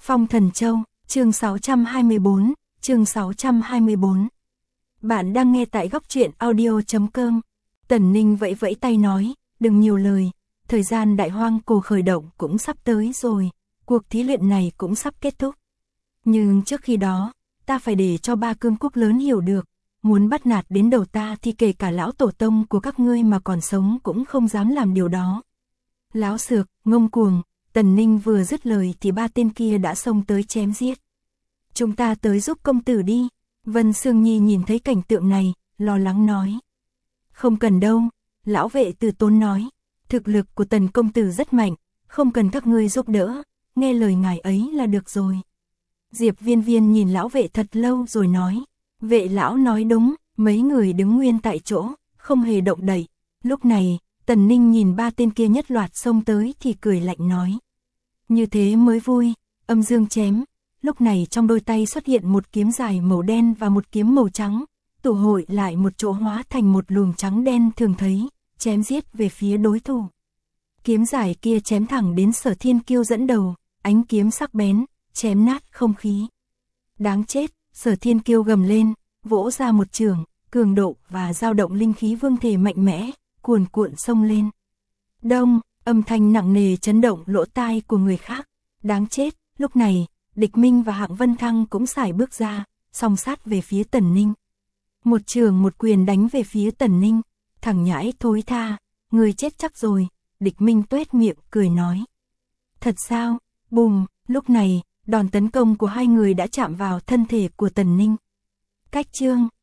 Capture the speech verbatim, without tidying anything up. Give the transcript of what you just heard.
Phong Thần Châu, chương sáu trăm hai mươi tư, chương sáu trăm hai mươi tư. Bạn đang nghe tại góc truyện audio chấm com. Tần Ninh vẫy vẫy tay nói, đừng nhiều lời, thời gian đại hoang cổ khởi động cũng sắp tới rồi, cuộc thí luyện này cũng sắp kết thúc. Nhưng trước khi đó, ta phải để cho ba cương quốc lớn hiểu được, muốn bắt nạt đến đầu ta thì kể cả lão tổ tông của các ngươi mà còn sống cũng không dám làm điều đó. Láo xược, ngông cuồng. Tần Ninh vừa dứt lời thì ba tên kia đã xông tới chém giết. Chúng ta tới giúp công tử đi. Vân Sương Nhi nhìn thấy cảnh tượng này, lo lắng nói. Không cần đâu, lão vệ Từ Tốn nói. Thực lực của Tần công tử rất mạnh, không cần các ngươi giúp đỡ, nghe lời ngài ấy là được rồi. Diệp Viên Viên nhìn lão vệ thật lâu rồi nói. Vệ lão nói đúng, mấy người đứng nguyên tại chỗ, không hề động đậy. Lúc này, Tần Ninh nhìn ba tên kia nhất loạt xông tới thì cười lạnh nói. Như thế mới vui, âm dương chém. Lúc này trong đôi tay xuất hiện một kiếm dài màu đen và một kiếm màu trắng, tụ hội lại một chỗ hóa thành một luồng trắng đen thường thấy, chém giết về phía đối thủ. Kiếm dài kia chém thẳng đến Sở Thiên Kiêu dẫn đầu, ánh kiếm sắc bén, chém nát không khí. Đáng chết, Sở Thiên Kiêu gầm lên, vỗ ra một chưởng, cường độ và dao động linh khí vương thể mạnh mẽ, cuồn cuộn xông lên. Đông, âm thanh nặng nề chấn động lỗ tai của người khác. Đáng chết, lúc này, Địch Minh và Hạng Vân Thăng cũng sải bước ra, song sát về phía Tần Ninh. Một trường một quyền đánh về phía Tần Ninh, thằng nhãi thối tha, người chết chắc rồi, Địch Minh tuét miệng cười nói. Thật sao, bùm, lúc này, đòn tấn công của hai người đã chạm vào thân thể của Tần Ninh. Cách chương